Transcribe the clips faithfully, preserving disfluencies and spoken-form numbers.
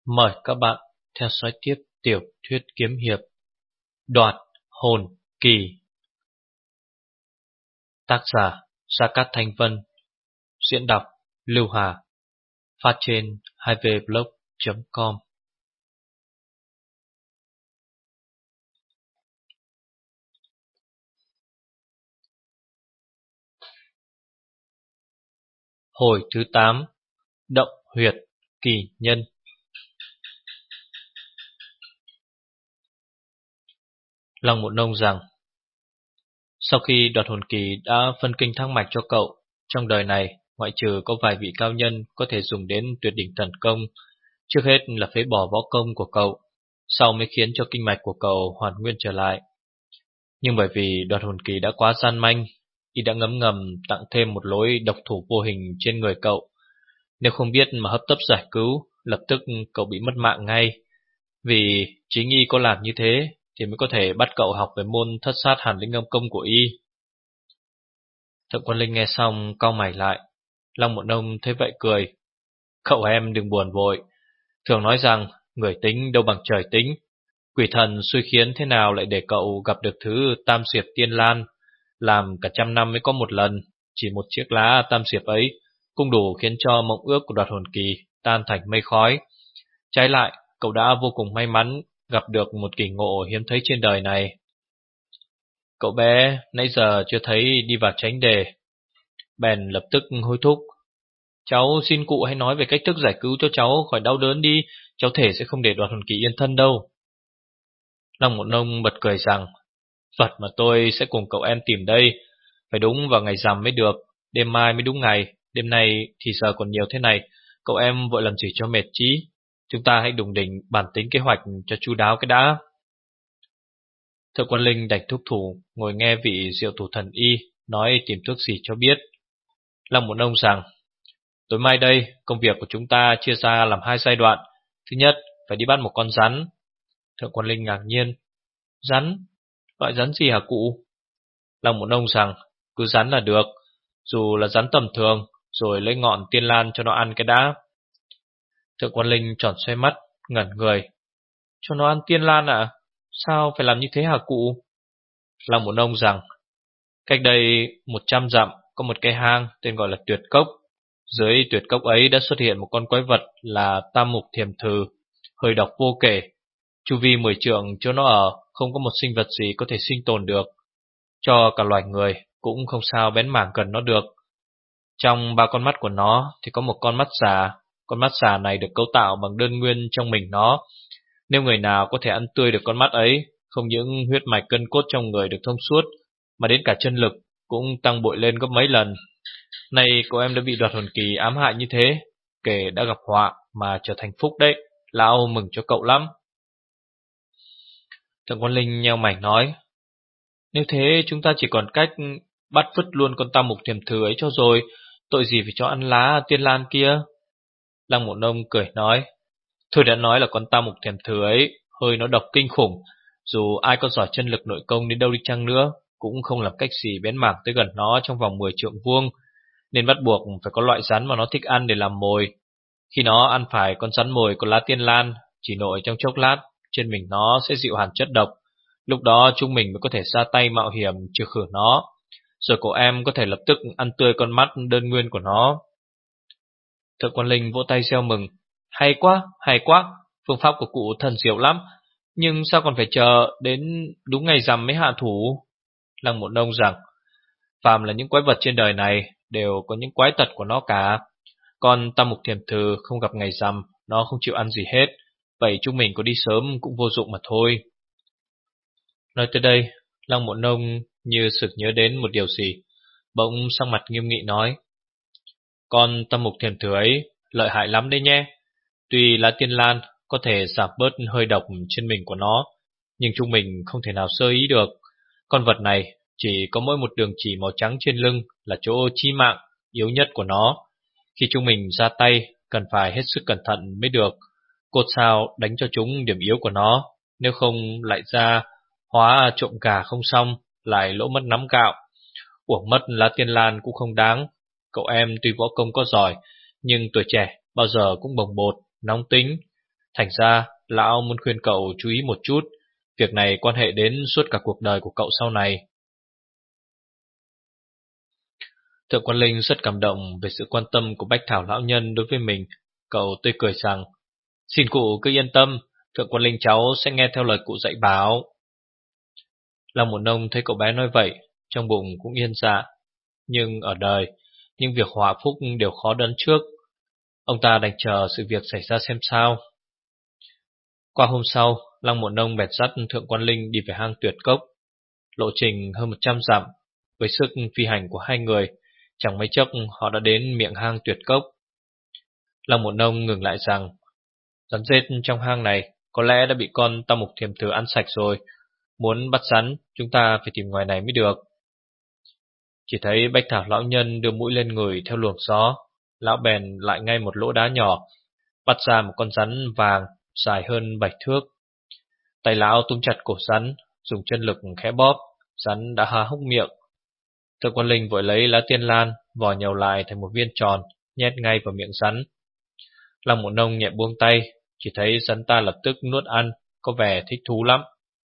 Mời các bạn theo dõi tiếp tiểu thuyết kiếm hiệp Đoạt Hồn Kỳ. Tác giả Gia Cát Thanh Vân. Diễn đọc Lưu Hà. Phát trên hai v blog chấm com. Hồi thứ tám. Động huyệt kỳ nhân. Lăng Mộ Nông rằng, sau khi đoạt hồn kỳ đã phân kinh thăng mạch cho cậu, trong đời này ngoại trừ có vài vị cao nhân có thể dùng đến tuyệt đỉnh thần công, trước hết là phế bỏ võ công của cậu, sau mới khiến cho kinh mạch của cậu hoàn nguyên trở lại. Nhưng bởi vì đoạt hồn kỳ đã quá gian manh, y đã ngấm ngầm tặng thêm một lối độc thủ vô hình trên người cậu. Nếu không biết mà hấp tấp giải cứu, lập tức cậu bị mất mạng ngay. Vì chính y có làm như thế thì mới có thể bắt cậu học về môn thất sát hàn linh âm công của y. Thượng Quan Linh nghe xong cau mày lại. Lăng Mộ Nông thấy vậy cười. Cậu em đừng buồn vội. Thường nói rằng người tính đâu bằng trời tính. Quỷ thần xui khiến thế nào lại để cậu gặp được thứ tam diệp tiên lan, làm cả trăm năm mới có một lần. Chỉ một chiếc lá tam diệp ấy cũng đủ khiến cho mộng ước của đoạt hồn kỳ tan thành mây khói. Trái lại, cậu đã vô cùng may mắn gặp được một kỳ ngộ hiếm thấy trên đời này. Cậu bé nãy giờ chưa thấy đi vào tránh đề, bèn lập tức hối thúc. Cháu xin cụ hãy nói về cách thức giải cứu cho cháu khỏi đau đớn đi, cháu thể sẽ không để đoạt hồn kỳ yên thân đâu. Lăng Mộ Nông bật cười rằng, vật mà tôi sẽ cùng cậu em tìm đây, phải đúng vào ngày rằm mới được, đêm mai mới đúng ngày, đêm nay thì giờ còn nhiều thế này, cậu em vội làm gì cho mệt chí. Chúng ta hãy đùng đỉnh bản tính kế hoạch cho chu đáo cái đã. Thượng Quan Linh đành thúc thủ, ngồi nghe vị diệu thủ thần y nói tìm thuốc gì cho biết. Lăng Mộ Nông rằng, tối mai đây, công việc của chúng ta chia ra làm hai giai đoạn. Thứ nhất, phải đi bắt một con rắn. Thượng Quan Linh ngạc nhiên, rắn? Loại rắn gì hả cụ? Lăng Mộ Nông rằng, cứ rắn là được, dù là rắn tầm thường, rồi lấy ngọn tiên lan cho nó ăn cái đã. Thượng Quan Linh tròn xoay mắt, ngẩn người. Cho nó ăn tiên lan à? Sao phải làm như thế hả cụ? Lăng Mộ Nông rằng, cách đây một trăm dặm có một cái hang tên gọi là Tuyệt Cốc. Dưới Tuyệt Cốc ấy đã xuất hiện một con quái vật là Tam Mục Thiềm Thừ, hơi độc vô kể. Chu vi mười trượng chỗ nó ở không có một sinh vật gì có thể sinh tồn được. Cho cả loài người cũng không sao bén mảng gần nó được. Trong ba con mắt của nó thì có một con mắt xà. Con mắt xà này được cấu tạo bằng đơn nguyên trong mình nó. Nếu người nào có thể ăn tươi được con mắt ấy, không những huyết mạch cân cốt trong người được thông suốt, mà đến cả chân lực cũng tăng bội lên gấp mấy lần. Này cậu em đã bị đoạt hồn kỳ ám hại như thế, kể đã gặp họa mà trở thành phúc đấy, lão mừng cho cậu lắm. Thượng Quan Linh nheo mày nói, nếu thế chúng ta chỉ còn cách bắt vứt luôn con Tam Mục Thiềm Thừ ấy cho rồi, tội gì phải cho ăn lá tiên lan kia. Lăng Mộ Nông cười nói, tôi đã nói là con Tam Mục Thiềm Thừ ấy hơi nó độc kinh khủng, dù ai có giỏi chân lực nội công đến đâu đi chăng nữa cũng không làm cách gì bén mảng tới gần nó trong vòng mười trượng vuông, nên bắt buộc phải có loại rắn mà nó thích ăn để làm mồi. Khi nó ăn phải con rắn mồi có lá tiên lan, chỉ nội trong chốc lát trên mình nó sẽ dịu hẳn chất độc. Lúc đó chúng mình mới có thể ra tay mạo hiểm trừ khử nó, rồi cậu em có thể lập tức ăn tươi con mắt đơn nguyên của nó. Thượng Quan Linh vỗ tay reo mừng, hay quá, hay quá, phương pháp của cụ thần diệu lắm, nhưng sao còn phải chờ đến đúng ngày rằm mới hạ thủ? Lăng Mộ Nông rằng, phàm là những quái vật trên đời này đều có những quái tật của nó cả. Còn Tam Mục Thiềm Thừ không gặp ngày rằm, nó không chịu ăn gì hết, vậy chúng mình có đi sớm cũng vô dụng mà thôi. Nói tới đây, Lăng Mộ Nông như sực nhớ đến một điều gì, bỗng sắc mặt nghiêm nghị nói, con Tam Mục Thiềm Thừ ấy lợi hại lắm đấy nhé. Tuy lá tiên lan có thể giảm bớt hơi độc trên mình của nó, nhưng chúng mình không thể nào sơ ý được. Con vật này chỉ có mỗi một đường chỉ màu trắng trên lưng là chỗ chí mạng, yếu nhất của nó. Khi chúng mình ra tay, cần phải hết sức cẩn thận mới được. Cột sao đánh cho chúng điểm yếu của nó, nếu không lại ra hóa trộm gà không xong, lại lỗ mất nắm gạo. Uổng mất lá tiên lan cũng không đáng. Cậu em tuy võ công có giỏi, nhưng tuổi trẻ bao giờ cũng bồng bột, nóng tính. Thành ra, lão muốn khuyên cậu chú ý một chút, việc này quan hệ đến suốt cả cuộc đời của cậu sau này. Thượng Quan Linh rất cảm động về sự quan tâm của Bách Thảo lão nhân đối với mình. Cậu tươi cười rằng, xin cụ cứ yên tâm, Thượng Quan Linh cháu sẽ nghe theo lời cụ dạy bảo. Lăng Một Nông thấy cậu bé nói vậy, trong bụng cũng yên dạ. Nhưng ở đời, những việc họa phúc đều khó đoán trước. Ông ta đành chờ sự việc xảy ra xem sao. Qua hôm sau, Lăng Một Nông bèn dắt Thượng Quan Linh đi về hang Tuyệt Cốc. Lộ trình hơn một trăm dặm, với sức phi hành của hai người, chẳng mấy chốc họ đã đến miệng hang Tuyệt Cốc. Lăng Một Nông ngừng lại rằng, rắn rết trong hang này có lẽ đã bị con Tam Mục Thiềm Thử ăn sạch rồi. Muốn bắt rắn, chúng ta phải tìm ngoài này mới được. Chỉ thấy Bách Thảo lão nhân đưa mũi lên người theo luồng gió. Lão bèn lại ngay một lỗ đá nhỏ, bắt ra một con rắn vàng dài hơn bảy thước. Tay lão túm chặt cổ rắn, dùng chân lực khẽ bóp, rắn đã há hốc miệng. Thượng Quan Linh vội lấy lá tiên lan, vò nhầu lại thành một viên tròn, nhét ngay vào miệng rắn. Lăng Một Nông nhẹ buông tay, chỉ thấy rắn ta lập tức nuốt ăn, có vẻ thích thú lắm.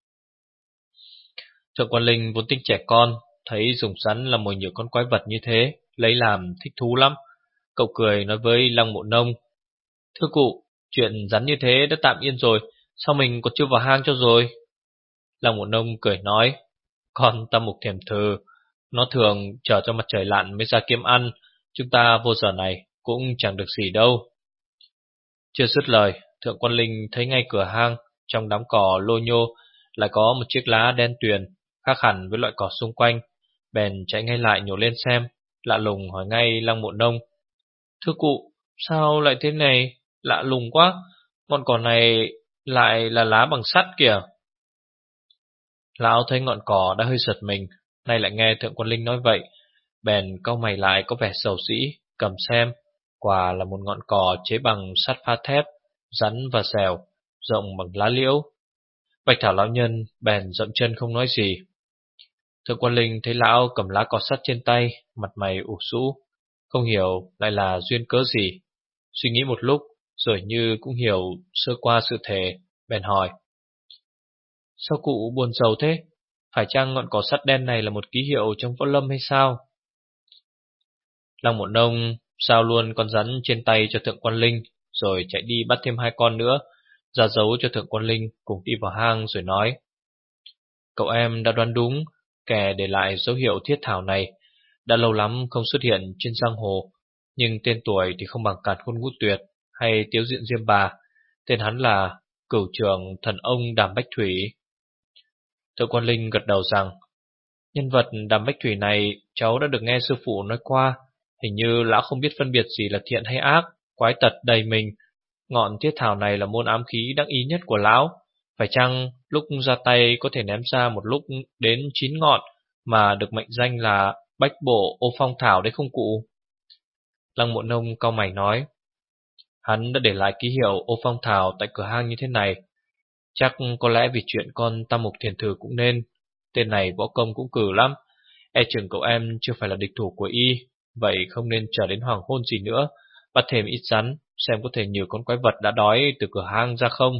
Thượng Quan Linh vốn tính trẻ con, thấy dùng rắn là mồi nhử con quái vật như thế, lấy làm thích thú lắm. Cậu cười nói với Lăng Một Nông, thưa cụ, chuyện rắn như thế đã tạm yên rồi, sao mình còn chưa vào hang cho rồi? Lăng Một Nông cười nói, con Tam Mục Thiềm Thử, nó thường chờ cho mặt trời lặn mới ra kiếm ăn, chúng ta vô giờ này cũng chẳng được gì đâu. Chưa dứt lời, Thượng Quan Linh thấy ngay cửa hang, trong đám cỏ lô nhô lại có một chiếc lá đen tuyền, khác hẳn với loại cỏ xung quanh. Bèn chạy ngay lại nhổ lên xem, lạ lùng hỏi ngay Lăng Mộ Nông, thưa cụ, sao lại thế này? Lạ lùng quá, ngọn cỏ này lại là lá bằng sắt kìa. Lão thấy ngọn cỏ đã hơi giật mình, nay lại nghe Thượng Quan Linh nói vậy, bèn cau mày lại có vẻ sầu dĩ, cầm xem. Quả là một ngọn cỏ chế bằng sắt pha thép, rắn và dẻo, rộng bằng lá liễu. Bạch Thảo lão nhân bèn dậm chân không nói gì. Thượng Quan Linh thấy lão cầm lá cỏ sắt trên tay, mặt mày ủ rũ, không hiểu lại là duyên cớ gì. Suy nghĩ một lúc, rồi như cũng hiểu sơ qua sự thể, bèn hỏi, sao cụ buồn rầu thế? Phải chăng ngọn cỏ sắt đen này là một ký hiệu trong võ lâm hay sao? Lăng Một Nông sao luôn con rắn trên tay cho Thượng Quan Linh, rồi chạy đi bắt thêm hai con nữa, ra dấu cho Thượng Quan Linh cùng đi vào hang rồi nói, cậu em đã đoán đúng, kẻ để lại dấu hiệu thiết thảo này đã lâu lắm không xuất hiện trên giang hồ, nhưng tên tuổi thì không bằng Càn Khôn Ngũ Tuyệt hay Tiếu Diện Diêm Bà. Tên hắn là Cửu Trưởng Thần Ông Đàm Bách Thủy. Thượng Quan Linh gật đầu rằng, nhân vật Đàm Bách Thủy này cháu đã được nghe sư phụ nói qua. Hình như lão không biết phân biệt gì là thiện hay ác, quái tật đầy mình. Ngọn thiết thảo này là môn ám khí đắc ý nhất của lão. Phải chăng lúc ra tay có thể ném ra một lúc đến chín ngọn, mà được mệnh danh là Bách Bộ Ô Phong Thảo đấy không cụ? Lăng Mộ Nông cau mày nói, hắn đã để lại ký hiệu Ô Phong Thảo tại cửa hang như thế này, chắc có lẽ vì chuyện con Tam Mục Thiền Thử cũng nên. Tên này võ công cũng cừ lắm, e chừng cậu em chưa phải là địch thủ của y. Vậy không nên chờ đến hoàng hôn gì nữa, bắt thêm ít rắn, xem có thể nhiều con quái vật đã đói từ cửa hang ra không.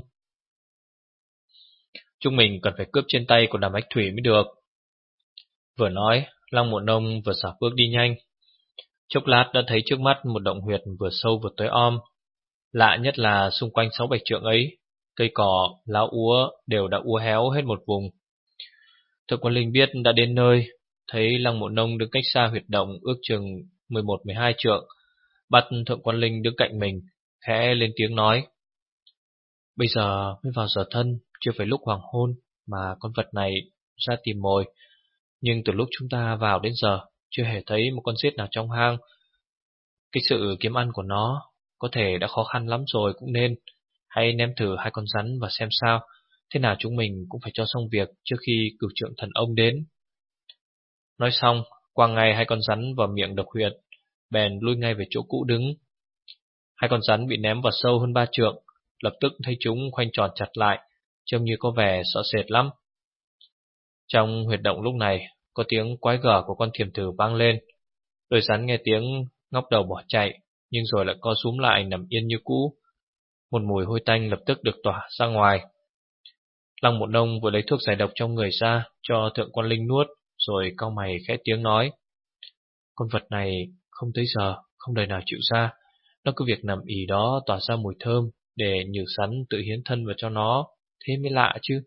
Chúng mình cần phải cướp trên tay của Đàm Bách Thủy mới được. Vừa nói, Lăng Mộ Nông vừa xảo bước đi nhanh. Chốc lát đã thấy trước mắt một động huyệt vừa sâu vừa tối om. Lạ nhất là xung quanh sáu bảy trượng ấy, cây cỏ, lá úa đều đã úa héo hết một vùng. Thượng Quan Linh biết đã đến nơi, thấy Lăng Mộ Nông đứng cách xa huyệt động ước chừng mười một mười hai trượng, bắt Thượng Quan Linh đứng cạnh mình, khẽ lên tiếng nói, bây giờ mới vào giờ thân, chưa phải lúc hoàng hôn mà con vật này ra tìm mồi, nhưng từ lúc chúng ta vào đến giờ chưa hề thấy một con giết nào trong hang. Cái sự kiếm ăn của nó có thể đã khó khăn lắm rồi cũng nên. Hãy ném thử hai con rắn và xem sao, thế nào chúng mình cũng phải cho xong việc trước khi Cửu Trưởng Thần Ông đến. Nói xong, quăng ngay hai con rắn vào miệng độc huyệt, bèn lui ngay về chỗ cũ đứng. Hai con rắn bị ném vào sâu hơn ba trượng, lập tức thấy chúng khoanh tròn chặt lại, trông như có vẻ sợ sệt lắm. Trong huyệt động lúc này, có tiếng quái gở của con thiềm thử vang lên. Đôi rắn nghe tiếng ngóc đầu bỏ chạy, nhưng rồi lại co súm lại nằm yên như cũ. một mùi hôi tanh lập tức được tỏa ra ngoài. Lăng Mộ Nông vừa lấy thuốc giải độc trong người ra cho Thượng Quan Linh nuốt, rồi cau mày khẽ tiếng nói: Con vật này không tới giờ, không đời nào chịu ra. Nó cứ việc nằm ì đó tỏa ra mùi thơm để Nhử Sắn tự hiến thân vào cho nó, thế mới lạ chứ.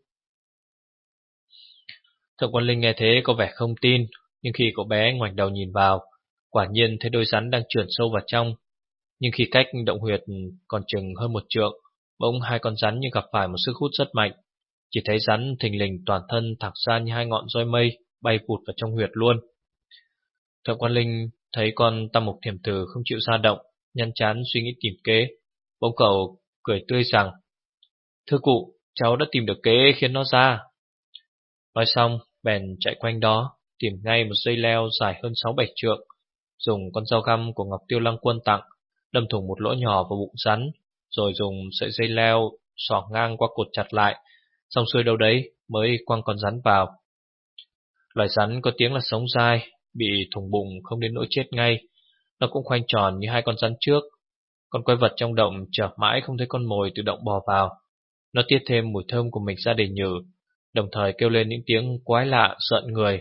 Thượng Quan Linh nghe thế có vẻ không tin, nhưng khi cậu bé ngoảnh đầu nhìn vào, quả nhiên thấy đôi rắn đang trườn sâu vào trong. Nhưng khi cách động huyệt còn chừng hơn một trượng, bỗng hai con rắn như gặp phải một sức hút rất mạnh. Chỉ thấy rắn thình lình toàn thân thẳng ra như hai ngọn roi mây, bay vụt vào trong huyệt luôn. Thượng Quan Linh thấy con Tam Mục Thiểm Thử không chịu ra động, nhăn chán suy nghĩ tìm kế. Bỗng cậu cười tươi rằng: Thưa cụ, cháu đã tìm được kế khiến nó ra. Nói xong, bèn chạy quanh đó, tìm ngay một dây leo dài hơn sáu bảy trượng, dùng con dao găm của Ngọc Tiêu Lăng Quân tặng, đâm thủng một lỗ nhỏ vào bụng rắn, rồi dùng sợi dây leo xỏ ngang qua cột chặt lại, xong xuôi đâu đấy mới quăng con rắn vào. Loài rắn có tiếng là sống dai, bị thủng bụng không đến nỗi chết ngay, nó cũng khoanh tròn như hai con rắn trước. Con quái vật trong động chờ mãi không thấy con mồi tự động bò vào, nó tiết thêm mùi thơm của mình ra để nhử, đồng thời kêu lên những tiếng quái lạ rợn người.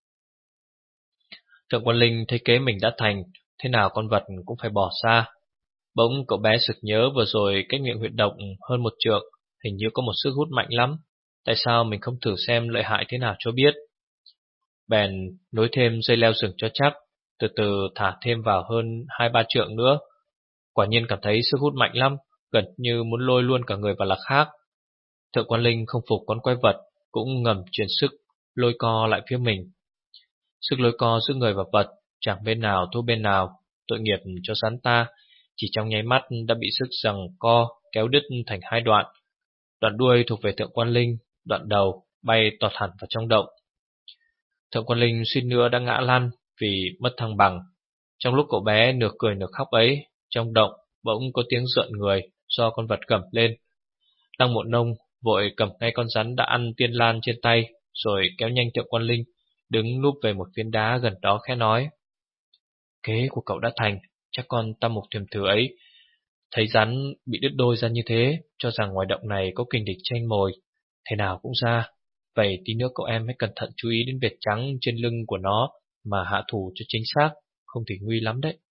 Thượng Quan Linh thấy kế mình đã thành, thế nào con vật cũng phải bỏ xa. Bỗng cậu bé sực nhớ vừa rồi cách miệng huyệt động hơn một trượng hình như có một sức hút mạnh lắm, tại sao mình không thử xem lợi hại thế nào cho biết. Bèn nối thêm dây leo sừng cho chắc, từ từ thả thêm vào hơn hai ba trượng nữa. Quả nhiên cảm thấy sức hút mạnh lắm, gần như muốn lôi luôn cả người vào lạc khác. Thượng Quan Linh không phục con quái vật, cũng ngầm truyền sức lôi co lại phía mình. Sức lôi co giữa người và vật chẳng bên nào thua bên nào, tội nghiệp cho rắn ta, chỉ trong nháy mắt đã bị sức giằng co kéo đứt thành hai đoạn. Đoạn đuôi thuộc về Thượng Quan Linh, đoạn đầu bay tọt hẳn vào trong động. Thượng Quan Linh suýt nữa đã ngã lăn vì mất thăng bằng. Trong lúc cậu bé nửa cười nửa khóc ấy, trong động bỗng có tiếng rợn người do con vật gầm lên. Lăng Mộ Nông vội cầm ngay con rắn đã ăn tiên lan trên tay, rồi kéo nhanh Thượng Quan Linh đứng núp về một phiến đá gần đó khẽ nói: Kế của cậu đã thành, chắc con Tam Mục Thiểm Thử ấy thấy rắn bị đứt đôi ra như thế, cho rằng ngoài động này có kình địch tranh mồi, thế nào cũng ra. Vậy tí nữa cậu em hãy cẩn thận chú ý đến vệt trắng trên lưng của nó mà hạ thủ cho chính xác, không thì nguy lắm đấy.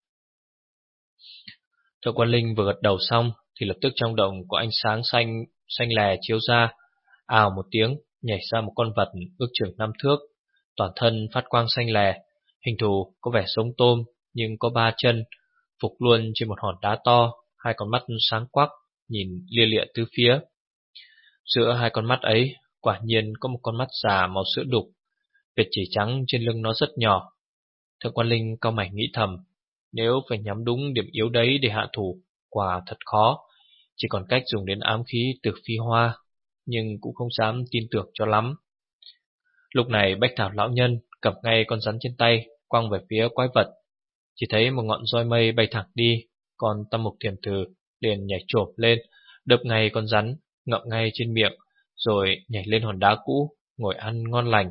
Thượng Quan Linh vừa gật đầu xong thì lập tức trong động có ánh sáng xanh xanh lè chiếu ra, ào một tiếng nhảy ra một con vật ước chừng năm thước, toàn thân phát quang xanh lè, hình thù có vẻ giống tôm nhưng có ba chân, phục luôn trên một hòn đá to, hai con mắt sáng quắc nhìn lia lịa tứ phía. Giữa hai con mắt ấy quả nhiên có một con mắt già màu sữa đục, vệt chỉ trắng trên lưng nó rất nhỏ. Thượng Quan Linh cau mày nghĩ thầm, nếu phải nhắm đúng điểm yếu đấy để hạ thủ, quả thật khó, chỉ còn cách dùng đến ám khí từ phi hoa, nhưng cũng không dám tin tưởng cho lắm. Lúc này Bách Thảo lão nhân cầm ngay con rắn trên tay, quăng về phía quái vật. Chỉ thấy một ngọn roi mây bay thẳng đi, còn Tam Mục Thiểm Thử liền nhảy chộp lên, đập ngay con rắn, ngậm ngay trên miệng, rồi nhảy lên hòn đá cũ, ngồi ăn ngon lành.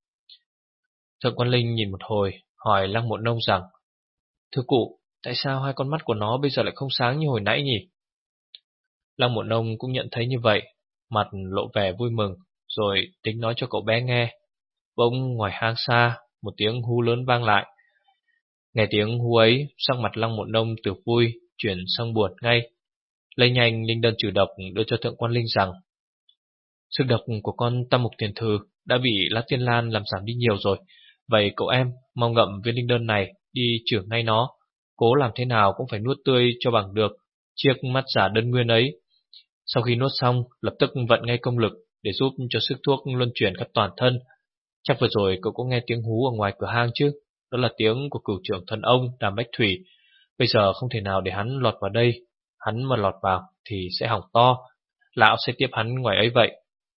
Thượng Quan Linh nhìn một hồi, hỏi Lăng Mộ Nông rằng: Thưa cụ, tại sao hai con mắt của nó bây giờ lại không sáng như hồi nãy nhỉ? Lăng Mộ Nông cũng nhận thấy như vậy, mặt lộ vẻ vui mừng, rồi tính nói cho cậu bé nghe. Bỗng ngoài hang xa, một tiếng hú lớn vang lại. Nghe tiếng hú ấy, sắc mặt Lăng Mộ Nông từ vui chuyển sang buồn ngay. Lấy nhanh linh đơn trừ độc đưa cho Thượng Quan Linh rằng: Sức độc của con Tam Mục Thiểm Thử đã bị lá tiên lan làm giảm đi nhiều rồi. Vậy cậu em mau ngậm viên linh đơn này đi chữa ngay nó, cố làm thế nào cũng phải nuốt tươi cho bằng được chiếc mắt giả đơn nguyên ấy. Sau khi nuốt xong, lập tức vận ngay công lực để giúp cho sức thuốc luân chuyển khắp toàn thân. Chắc vừa rồi cậu có nghe tiếng hú ở ngoài cửa hang chứ? Đó là tiếng của cửu trưởng thần ông Đàm Bách Thủy. Bây giờ không thể nào để hắn lọt vào đây, hắn mà lọt vào thì sẽ hỏng to. Lão sẽ tiếp hắn ngoài ấy vậy.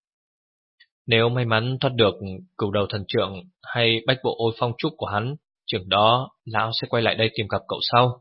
Nếu may mắn thoát được cửu đầu thần trượng hay bách bộ ôi phong trúc của hắn, chừng đó lão sẽ quay lại đây tìm gặp cậu sau.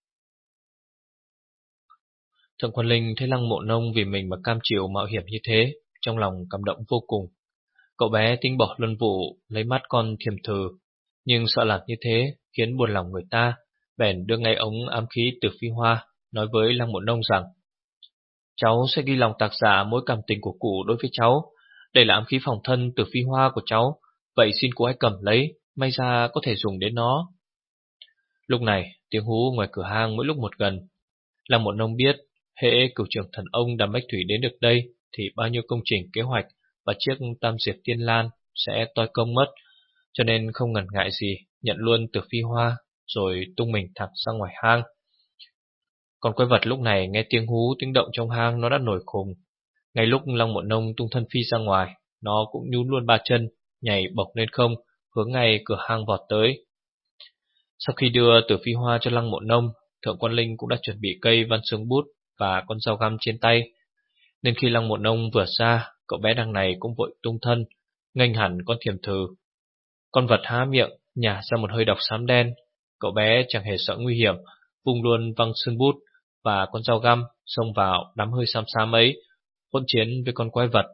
Thượng Quan Linh thấy Lăng Mộ Nông vì mình mà cam chịu mạo hiểm như thế, trong lòng cảm động vô cùng. Cậu bé tính bỏ luân vụ lấy mắt con Thiểm Thử, nhưng sợ làm như thế khiến buồn lòng người ta, bèn đưa ngay ống ám khí từ phi hoa, nói với Lăng Mộ Nông rằng: Cháu sẽ ghi lòng tác giả mối cảm tình của cụ đối với cháu. Đây là ám khí phòng thân từ phi hoa của cháu. Vậy xin cụ hãy cầm lấy, may ra có thể dùng đến nó. Lúc này tiếng hú ngoài cửa hang mỗi lúc một gần. Lăng Một Nông biết hễ cửu trưởng thần ông Đàm Bách Thủy đến được đây thì bao nhiêu công trình kế hoạch và chiếc Tam Diệp Tiên Lan sẽ toi công mất, cho nên không ngần ngại gì nhận luôn từ phi hoa rồi tung mình thẳng ra ngoài hang. Còn quái vật lúc này nghe tiếng hú tiếng động trong hang, nó đã nổi khùng. Ngay lúc Lăng Một Nông tung thân phi ra ngoài, nó cũng nhún luôn ba chân, nhảy bổng lên không, hướng ngay cửa hang vọt tới. Sau khi đưa từ phi hoa cho Lăng Một Nông, Thượng Quan Linh cũng đã chuẩn bị cây văn xương bút và con dao găm trên tay, nên khi Lăng Một Nông vừa ra, cậu bé đằng này cũng vội tung thân, nghênh hẳn con thiềm thử. Con vật há miệng, nhả ra một hơi độc xám đen. Cậu bé chẳng hề sợ nguy hiểm, vung luôn văng xương bút và con dao găm xông vào đám hơi xám xám ấy, hỗn chiến với con quái vật.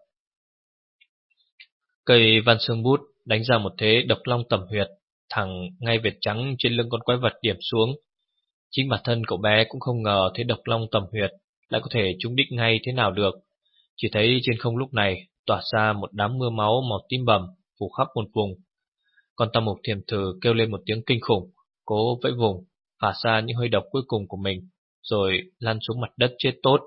Cây văn xương bút đánh ra một thế độc long tẩm huyệt, thẳng ngay vệt trắng trên lưng con quái vật điểm xuống. Chính bản thân cậu bé cũng không ngờ thế độc long tẩm huyệt lại có thể trúng đích ngay thế nào được. Chỉ thấy trên không lúc này tỏa ra một đám mưa máu màu tím bầm phủ khắp một vùng. Con tam mục thiềm thử kêu lên một tiếng kinh khủng, cố vẫy vùng, phả ra những hơi độc cuối cùng của mình, rồi lăn xuống mặt đất chết tốt.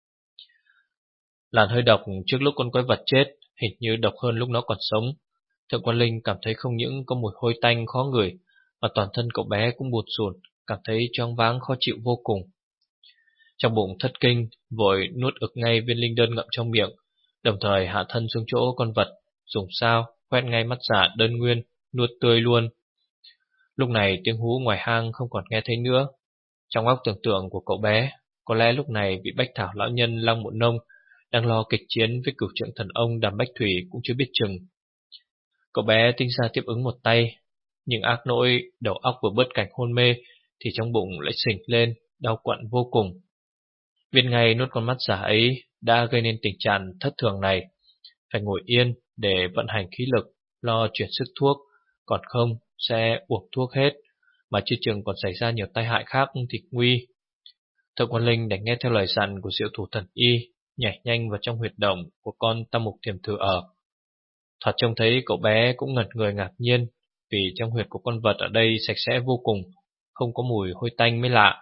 Làn hơi độc trước lúc con quái vật chết hình như độc hơn lúc nó còn sống. Thượng Quan Linh cảm thấy không những có mùi hôi tanh khó ngửi, mà toàn thân cậu bé cũng buồn rùn, cảm thấy choáng váng khó chịu vô cùng. Trong bụng thất kinh, vội nuốt ực ngay viên linh đơn ngậm trong miệng, đồng thời hạ thân xuống chỗ con vật, dùng sao quét ngay mắt giả đơn nguyên, nuốt tươi luôn. Lúc này tiếng hú ngoài hang không còn nghe thấy nữa. Trong óc tưởng tượng của cậu bé, có lẽ lúc này vị Bách Thảo lão nhân Lăng Một Nông đang lo kịch chiến với cửu trượng thần ông Đàm Bách Thủy cũng chưa biết chừng. Cậu bé tinh ra tiếp ứng một tay, nhưng ác nỗi đầu óc vừa bớt cảnh hôn mê thì trong bụng lại sình lên, đau quặn vô cùng. Viên ngày nuốt con mắt giả ấy đã gây nên tình trạng thất thường này, phải ngồi yên để vận hành khí lực, lo chuyển sức thuốc, còn không sẽ uổng thuốc hết, mà chưa chừng còn xảy ra nhiều tai hại khác thì nguy. Thượng Quan Linh đành nghe theo lời dặn của Diệu Thủ Thần Y, nhảy nhanh vào trong huyệt động của con tam mục thiềm thử ở. Thoạt trông thấy cậu bé cũng ngẩn người ngạc nhiên, vì trong huyệt của con vật ở đây sạch sẽ vô cùng, không có mùi hôi tanh mới lạ.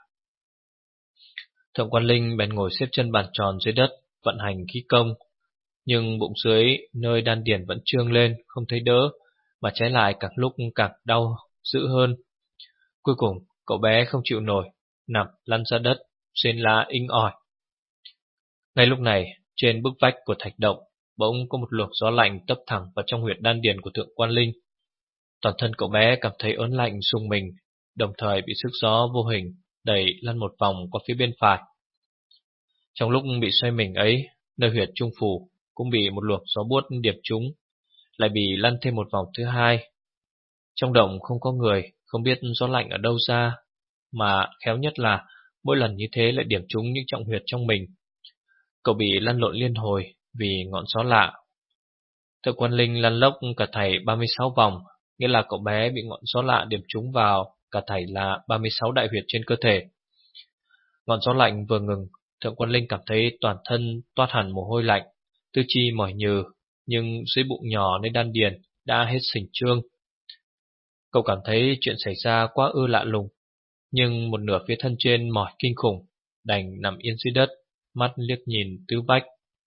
Thượng Quan Linh bèn ngồi xếp chân bàn tròn dưới đất, vận hành khí công, nhưng bụng dưới nơi đan điền vẫn trương lên, không thấy đỡ, mà trái lại càng lúc càng đau dữ hơn. Cuối cùng cậu bé không chịu nổi, nằm lăn ra đất, rên la inh ỏi. Ngay lúc này, trên bức vách của thạch động bỗng có một luồng gió lạnh tấp thẳng vào trong huyệt đan điền của Thượng Quan Linh. Toàn thân cậu bé cảm thấy ớn lạnh rùng mình, đồng thời bị sức gió vô hình đẩy lăn một vòng qua phía bên phải. Trong lúc bị xoay mình ấy, nơi huyệt trung phủ cũng bị một luồng gió buốt điệp trúng, lại bị lăn thêm một vòng thứ hai. Trong động không có người, không biết gió lạnh ở đâu ra, mà khéo nhất là mỗi lần như thế lại điểm trúng những trọng huyệt trong mình. Cậu bị lăn lộn liên hồi vì ngọn gió lạ. Thượng Quan Linh lăn lốc cả thảy ba mươi sáu vòng, nghĩa là cậu bé bị ngọn gió lạ điểm trúng vào cả thảy là ba mươi sáu đại huyệt trên cơ thể. Ngọn gió lạnh vừa ngừng, Thượng Quan Linh cảm thấy toàn thân toát hẳn mồ hôi lạnh, tư chi mỏi nhừ, nhưng dưới bụng nhỏ nơi đan điền đã hết sình trương. Cậu cảm thấy chuyện xảy ra quá ư lạ lùng, nhưng một nửa phía thân trên mỏi kinh khủng, đành nằm yên dưới đất, mắt liếc nhìn tứ vách.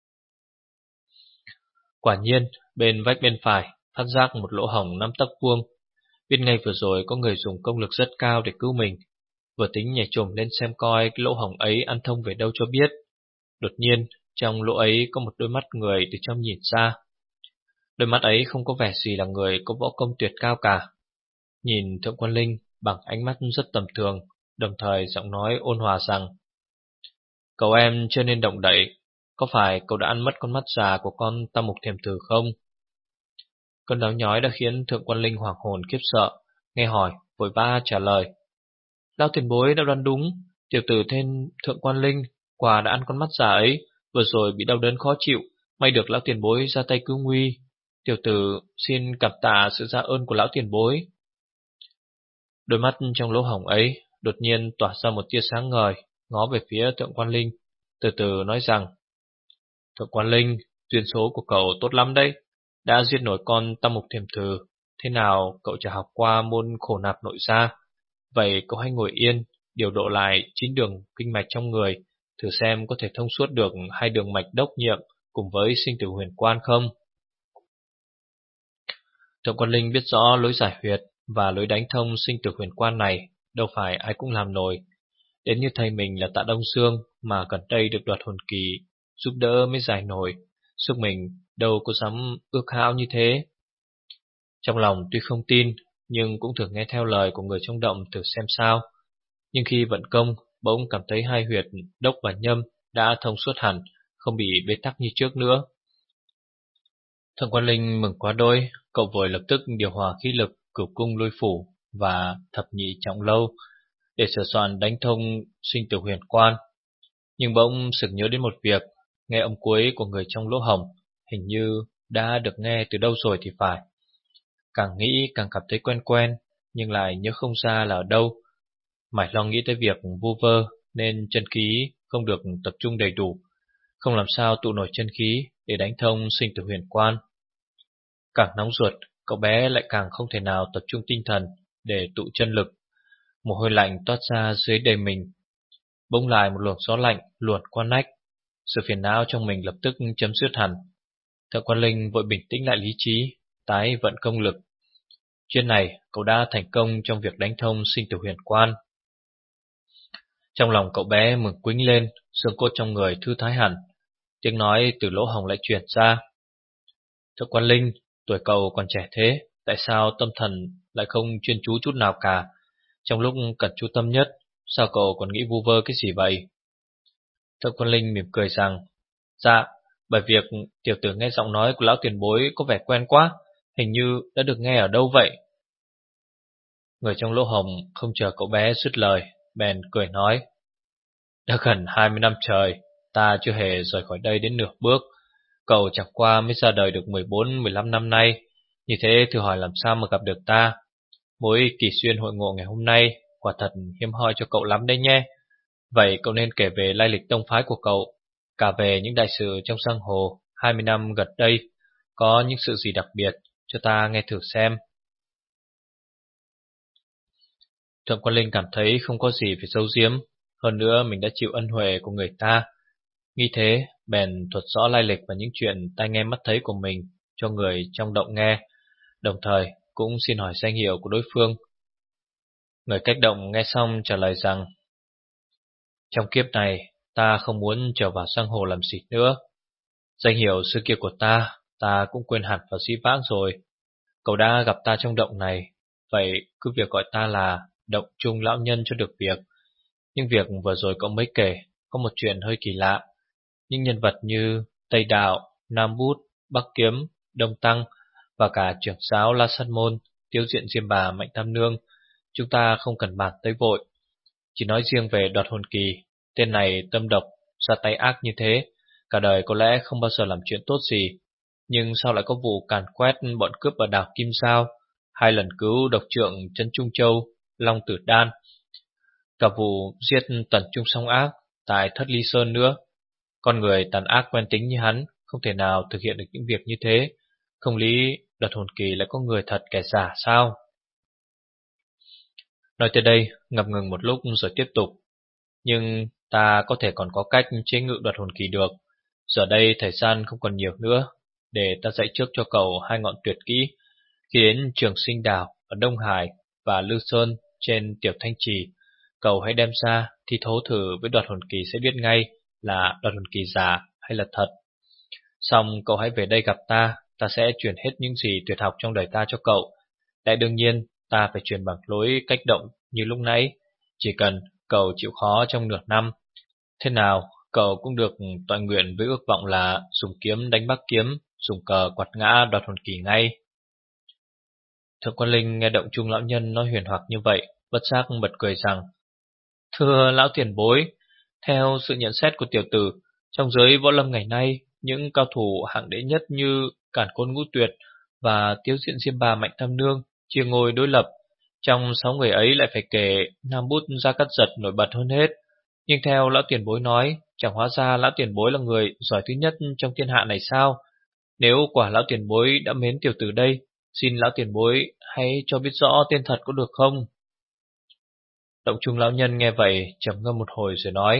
Quả nhiên, bên vách bên phải phát giác một lỗ hổng năm tấc vuông. Biết ngay vừa rồi có người dùng công lực rất cao để cứu mình, vừa tính nhảy chồm lên xem coi cái lỗ hổng ấy ăn thông về đâu cho biết. Đột nhiên, trong lỗ ấy có một đôi mắt người từ trong nhìn ra. Đôi mắt ấy không có vẻ gì là người có võ công tuyệt cao cả. Nhìn Thượng Quan Linh bằng ánh mắt rất tầm thường, đồng thời giọng nói ôn hòa rằng: "Cậu em chưa nên động đậy, có phải cậu đã ăn mất con mắt già của con Tam Mục Thiềm Thử không?" Cơn đau nhói đã khiến Thượng Quan Linh hoảng hồn khiếp sợ, nghe hỏi vội vã trả lời: "Lão tiền bối đã đoán đúng, tiểu tử tên Thượng Quan Linh quả đã ăn con mắt già ấy, vừa rồi bị đau đớn khó chịu, may được lão tiền bối ra tay cứu nguy. Tiểu tử xin cảm tạ sự ra ơn của lão tiền bối." Đôi mắt trong lỗ hổng ấy đột nhiên tỏa ra một tia sáng ngời, ngó về phía Thượng Quan Linh, từ từ nói rằng: Thượng quan Linh, duyên số của cậu tốt lắm đấy, đã giết nổi con Tam Mục Thiềm Thử. Thế nào cậu chưa học qua môn khổ nạp nội gia? Vậy cậu hãy ngồi yên, điều độ lại chín đường kinh mạch trong người, thử xem có thể thông suốt được hai đường mạch đốc nhiệm cùng với sinh tử huyền quan không? Thượng quan Linh biết rõ lối giải huyệt và lối đánh thông sinh tử huyền quan này, đâu phải ai cũng làm nổi. Đến như thầy mình là Tạ Đông Sương mà gần đây được đoạt hồn kỳ giúp đỡ mới giải nổi, sức mình đâu có dám ước hão như thế. Trong lòng tuy không tin, nhưng cũng thử nghe theo lời của người trong động thử xem sao. Nhưng khi vận công, bỗng cảm thấy hai huyệt đốc và nhâm đã thông suốt hẳn, không bị bế tắc như trước nữa. Thượng quan Linh mừng quá đôi, cậu vội lập tức điều hòa khí lực cửu cung lôi phủ và thập nhị trọng lâu để sửa soạn đánh thông sinh tử huyền quan. Nhưng bỗng sực nhớ đến một việc, nghe âm cuối của người trong lỗ hồng, hình như đã được nghe từ đâu rồi thì phải. Càng nghĩ càng cảm thấy quen quen, nhưng lại nhớ không ra là ở đâu. Mải lo nghĩ tới việc vu vơ nên chân khí không được tập trung đầy đủ, không làm sao tụ nổi chân khí để đánh thông sinh tử huyền quan. Càng nóng ruột, cậu bé lại càng không thể nào tập trung tinh thần để tụ chân lực. Mồ hôi lạnh toát ra dưới đầy mình. Bỗng lại một luồng gió lạnh luồn qua nách, sự phiền não trong mình lập tức chấm dứt hẳn. Thượng quan Linh vội bình tĩnh lại lý trí, tái vận công lực. Chuyến này cậu đã thành công trong việc đánh thông sinh tử huyền quan. Trong lòng cậu bé mừng quýnh lên, xương cốt trong người thư thái hẳn. Tiếng nói từ lỗ hồng lại truyền ra. Thượng quan Linh, tuổi cậu còn trẻ thế, tại sao tâm thần lại không chuyên chú chút nào cả? Trong lúc cần chú tâm nhất, sao cậu còn nghĩ vu vơ cái gì vậy? Thượng quan Linh mỉm cười rằng, dạ, bởi việc tiểu tử nghe giọng nói của lão tiền bối có vẻ quen quá, hình như đã được nghe ở đâu vậy? Người trong lỗ hồng không chờ cậu bé dứt lời, bèn cười nói, đã gần hai mươi năm trời, ta chưa hề rời khỏi đây đến nửa bước. Cậu chẳng qua mới ra đời được mười bốn mười lăm năm nay, như thế thử hỏi làm sao mà gặp được ta. Mối kỳ xuyên hội ngộ ngày hôm nay quả thật hiếm hoi cho cậu lắm đấy nhé. Vậy cậu nên kể về lai lịch tông phái của cậu, cả về những đại sự trong giang hồ hai mươi năm gần đây, có những sự gì đặc biệt cho ta nghe thử xem. Thượng quan Linh cảm thấy không có gì phải giấu giếm, hơn nữa mình đã chịu ân huệ của người ta. Nghĩ thế, bèn thuật rõ lai lịch và những chuyện tai nghe mắt thấy của mình cho người trong động nghe, đồng thời cũng xin hỏi danh hiệu của đối phương. Người cách động nghe xong trả lời rằng, trong kiếp này ta không muốn trở vào giang hồ làm gì nữa. Danh hiệu xưa kia của ta, ta cũng quên hẳn vào dĩ vãng rồi. Cậu đã gặp ta trong động này, vậy cứ việc gọi ta là Động Trung lão nhân cho được việc. Nhưng việc vừa rồi cậu mới kể có một chuyện hơi kỳ lạ. Những nhân vật như Tây Đạo, Nam Bút, Bắc Kiếm, Đông Tăng và cả trưởng giáo La Sát Môn, Tiếu Diện Diêm Bà Mạnh Tam Nương, chúng ta không cần bàn tới vội. Chỉ nói riêng về đoạt hồn kỳ, tên này tâm độc, ra tay ác như thế, cả đời có lẽ không bao giờ làm chuyện tốt gì. Nhưng sao lại có vụ càn quét bọn cướp ở đảo Kim Giao, hai lần cứu độc trượng Trấn Trung Châu, Long Tử Đan, cả vụ giết Tần Trung Song Ác tại Thất Ly Sơn nữa. Con người tàn ác quen tính như hắn không thể nào thực hiện được những việc như thế. Không lý đoạt hồn kỳ lại có người thật kẻ giả sao? Nói tới đây ngập ngừng một lúc rồi tiếp tục. Nhưng ta có thể còn có cách chế ngự đoạt hồn kỳ được. Giờ đây thời gian không còn nhiều nữa, để ta dạy trước cho cậu hai ngọn tuyệt kỹ. Khi đến Trường Sinh Đảo ở Đông Hải và Lư Sơn trên Tiểu Thanh Trì, cậu hãy đem ra thi thố thử với đoạt hồn kỳ sẽ biết ngay là đoạt hồn kỳ giả hay là thật. Xong cậu hãy về đây gặp ta, ta sẽ truyền hết những gì tuyệt học trong đời ta cho cậu. Tại đương nhiên ta phải truyền bằng lối cách động như lúc nãy, chỉ cần cậu chịu khó trong nửa năm. Thế nào cậu cũng được toại nguyện với ước vọng là dùng kiếm đánh Bắc Kiếm, dùng cờ quạt ngã đoạt hồn kỳ ngay. Thượng quan Linh nghe Động Trung lão nhân nói huyền hoặc như vậy, bất giác bật cười rằng, thưa lão tiền bối, theo sự nhận xét của tiểu tử, trong giới võ lâm ngày nay, những cao thủ hạng đệ nhất như Cản Côn Ngũ Tuyệt và Tiếu Diện Diêm Bà Mạnh Tam Nương chia ngôi đối lập. Trong sáu người ấy lại phải kể Nam Bút Gia Cát Giật nổi bật hơn hết. Nhưng theo lão tiền bối nói, Chẳng hóa ra lão tiền bối là người giỏi thứ nhất trong thiên hạ này sao? Nếu quả lão tiền bối đã mến tiểu tử đây, xin lão tiền bối hãy cho biết rõ tên thật có được không? Động Trung lão nhân nghe vậy trầm ngâm một hồi rồi nói: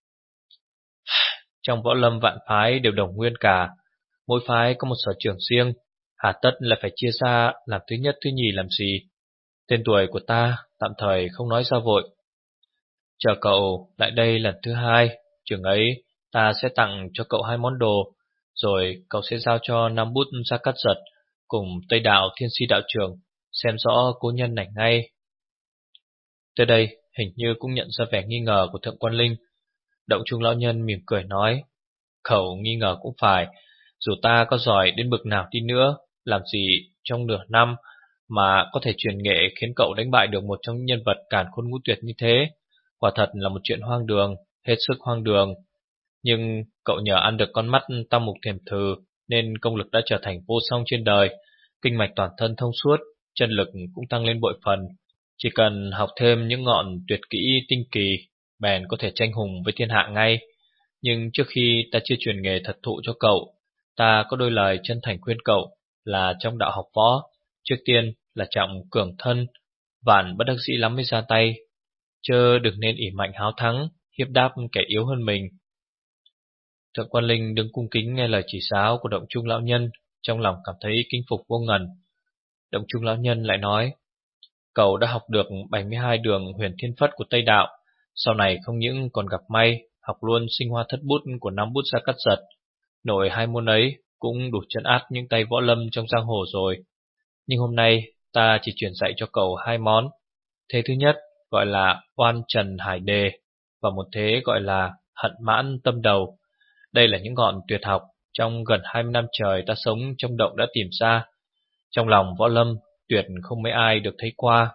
Trong võ lâm vạn phái đều đồng nguyên cả, mỗi phái có một sở trường riêng, hà tất là phải chia ra làm thứ nhất thứ nhì làm gì? Tên tuổi của ta tạm thời không nói ra vội. Chờ cậu lại đây lần thứ hai, trường ấy ta sẽ tặng cho cậu hai món đồ, rồi cậu sẽ giao cho năm bút ra cắt giật cùng Tây Đạo Thiên Si đạo trường xem rõ cố nhân này ngay. Tới đây hình như cũng nhận ra vẻ nghi ngờ của Thượng Quan Linh. Động Trung lão nhân mỉm cười nói: Cậu nghi ngờ cũng phải, dù ta có giỏi đến bực nào đi nữa, làm gì trong nửa năm mà có thể truyền nghệ khiến cậu đánh bại được một trong những nhân vật càn khôn ngũ tuyệt như thế, quả thật là một chuyện hoang đường, hết sức hoang đường. Nhưng cậu nhờ ăn được con mắt tam mục thiềm thử nên công lực đã trở thành vô song trên đời, kinh mạch toàn thân thông suốt, chân lực cũng tăng lên bội phần. Chỉ cần học thêm những ngọn tuyệt kỹ tinh kỳ, bèn có thể tranh hùng với thiên hạ ngay. Nhưng trước khi ta chưa truyền nghề thật thụ cho cậu, ta có đôi lời chân thành khuyên cậu là trong đạo học võ, trước tiên là trọng cường thân, vạn bất đắc dĩ lắm mới ra tay, chớ đừng nên ỷ mạnh háo thắng, hiếp đáp kẻ yếu hơn mình. Thượng Quan Linh đứng cung kính nghe lời chỉ giáo của Động Trung lão nhân, trong lòng cảm thấy kinh phục vô ngần. Động Trung lão nhân lại nói: Cậu đã học được bảy mươi hai đường huyền thiên phất của Tây Đạo, sau này không những còn gặp may học luôn sinh hoa thất bút của năm bút ra cắt giật, nội hai môn ấy cũng đủ trấn áp những tay võ lâm trong giang hồ rồi. Nhưng hôm nay ta chỉ truyền dạy cho cậu hai món. Thế thứ nhất gọi là oan trần hải đề, và một thế gọi là hận mãn tâm đầu. Đây là những ngọn tuyệt học trong gần hai mươi năm trời ta sống trong động đã tìm ra. Trong lòng võ lâm tuyệt không mấy ai được thấy qua.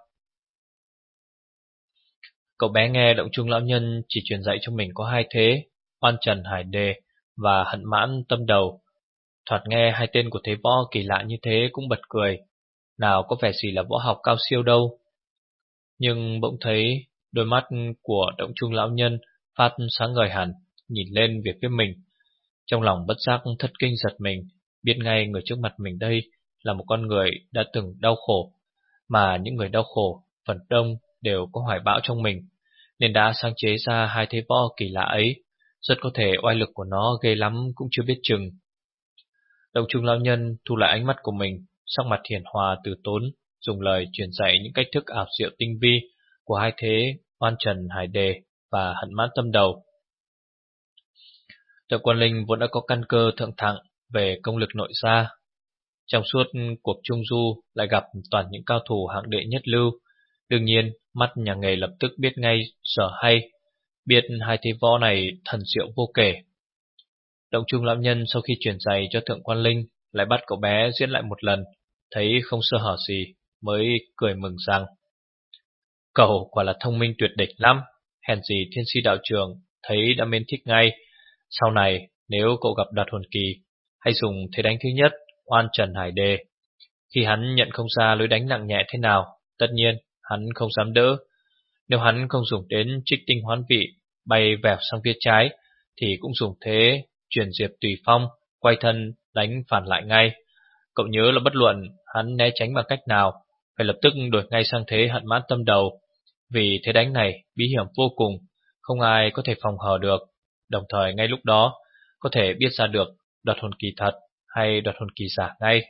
Cậu bé nghe Động Trung lão nhân chỉ truyền dạy cho mình có hai thế, oan trần hải đề và hận mãn tâm đầu. Thoạt nghe hai tên của thế võ kỳ lạ như thế cũng bật cười, nào có vẻ gì là võ học cao siêu đâu. Nhưng bỗng thấy đôi mắt của Động Trung lão nhân phát sáng ngời hẳn, nhìn lên về phía mình. Trong lòng bất giác thất kinh giật mình, biết ngay người trước mặt mình đây là một con người đã từng đau khổ, mà những người đau khổ phần đông đều có hoài bão trong mình, nên đã sáng chế ra hai thế võ kỳ lạ ấy. Rất có thể oai lực của nó ghê lắm cũng chưa biết chừng. Động Trung lão nhân thu lại ánh mắt của mình, sắc mặt hiền hòa từ tốn, dùng lời truyền dạy những cách thức ảo diệu tinh vi của hai thế oan trần hải đề và hận mãn tâm đầu. Thượng Quan Linh vốn đã có căn cơ thượng thặng về công lực nội gia, trong suốt cuộc trung du lại gặp toàn những cao thủ hạng đệ nhất lưu, đương nhiên mắt nhà nghề lập tức biết ngay sở hay, biết hai thế võ này thần diệu vô kể. Động Trung lão nhân sau khi truyền dạy cho Thượng Quan Linh lại bắt cậu bé diễn lại một lần, thấy không sơ hở gì, mới cười mừng rằng: Cậu quả là thông minh tuyệt đỉnh lắm, hèn gì Thiên Si đạo trường thấy đã mến thích ngay. Sau này nếu cậu gặp Đoạt Hồn Kỳ, hãy dùng thế đánh thứ nhất, oan trần hải đề. Khi hắn nhận không ra lối đánh nặng nhẹ thế nào, tất nhiên hắn không dám đỡ. Nếu hắn không dùng đến trích tinh hoán vị, bay vèo sang phía trái, thì cũng dùng thế chuyển diệp tùy phong, quay thân đánh phản lại ngay. Cậu nhớ là bất luận hắn né tránh bằng cách nào, phải lập tức đổi ngay sang thế hận mãn tâm đầu, vì thế đánh này bí hiểm vô cùng, không ai có thể phòng hờ được. Đồng thời ngay lúc đó có thể biết ra được Đoạt Hồn Kỳ thật hay Đoạt Hồn Kỳ giả ngay.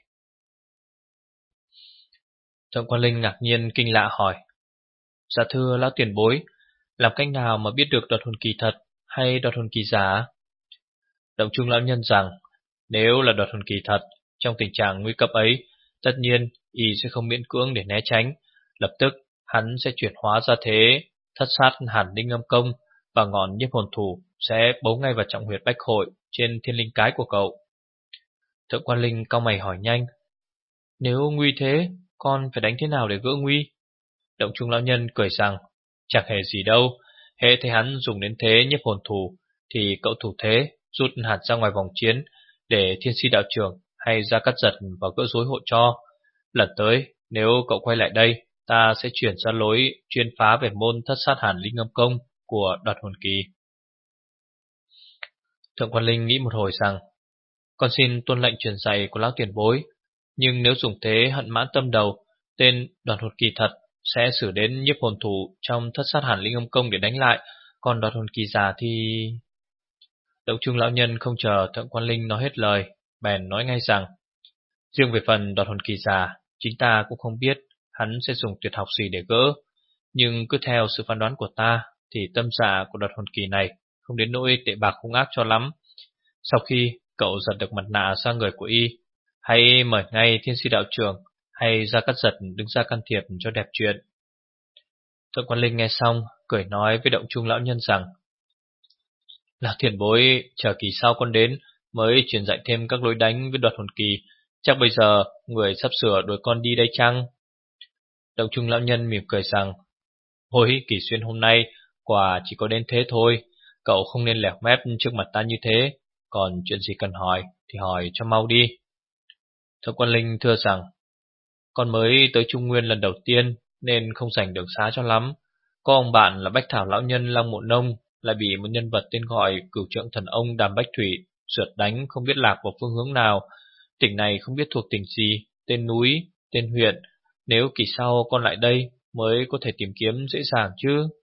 Thượng Quan Linh ngạc nhiên kinh lạ hỏi: Dạ thưa lão tiền bối, làm cách nào mà biết được Đoạt Hồn Kỳ thật hay Đoạt Hồn Kỳ giả? Động Trung lão nhân rằng: Nếu là Đoạt Hồn Kỳ thật, trong tình trạng nguy cấp ấy, tất nhiên y sẽ không miễn cưỡng để né tránh, lập tức hắn sẽ chuyển hóa ra thế thất sát hàn đinh âm công, và ngọn nhiếp hồn thủ sẽ bấu ngay vào trọng huyệt bách hội trên thiên linh cái của cậu. Thượng Quan Linh cau mày hỏi nhanh: Nếu nguy thế, con phải đánh thế nào để gỡ nguy? Động Trung lão nhân cười rằng: Chẳng hề gì đâu, hễ thấy hắn dùng đến thế nhiếp hồn thủ, thì cậu thủ thế rút hạt ra ngoài vòng chiến, để Thiên Si đạo trưởng hay ra cắt giật vào gỡ rối hộ cho. Lần tới nếu cậu quay lại đây, ta sẽ chuyển ra lối chuyên phá về môn thất sát hàn linh âm công của Đoạt Hồn Kỳ. Thượng quan Linh nghĩ một hồi rằng, con xin tuân lệnh truyền dạy của lão tiền bối, nhưng nếu dùng thế hận mãn tâm đầu, tên Đoạt Hồn Kỳ thật sẽ xử đến nhiếp hồn thủ trong thất sát hàn linh âm công để đánh lại, còn Đoạt Hồn Kỳ già thì... Động Trung lão nhân không chờ Thượng quan Linh nói hết lời, bèn nói ngay rằng, riêng về phần Đoạt Hồn Kỳ già, chính ta cũng không biết hắn sẽ dùng tuyệt học gì để gỡ, nhưng cứ theo sự phán đoán của ta thì tâm dạ của Đoạt Hồn Kỳ này không đến nỗi tệ bạc hung ác cho lắm. Sau khi cậu giật được mặt nạ ra người của y, hãy mời ngay thiên sĩ đạo trưởng hay Gia Cát Giật đứng ra can thiệp cho đẹp chuyện. Thượng quan Linh nghe xong, cười nói với Động Trung lão nhân rằng, là tiền bối chờ kỳ sau con đến mới truyền dạy thêm các lối đánh với Đoạt Hồn Kỳ, chắc bây giờ người sắp sửa đuổi con đi đây chăng? Động Trung lão nhân mỉm cười rằng, ôi Kỳ Xuyên hôm nay quả chỉ có đến thế thôi, cậu không nên lẻo mép trước mặt ta như thế, còn chuyện gì cần hỏi thì hỏi cho mau đi. Thượng quan Linh thưa rằng, con mới tới Trung Nguyên lần đầu tiên nên không rành đường xá cho lắm. Có ông bạn là Bách Thảo lão nhân Long Mộ Nông lại bị một nhân vật tên gọi Cửu Trượng Thần Ông Đàm Bách Thủy sượt đánh không biết lạc vào phương hướng nào. Tỉnh này không biết thuộc tỉnh gì, tên núi, tên huyện. Nếu kỳ sau con lại đây mới có thể tìm kiếm dễ dàng chứ.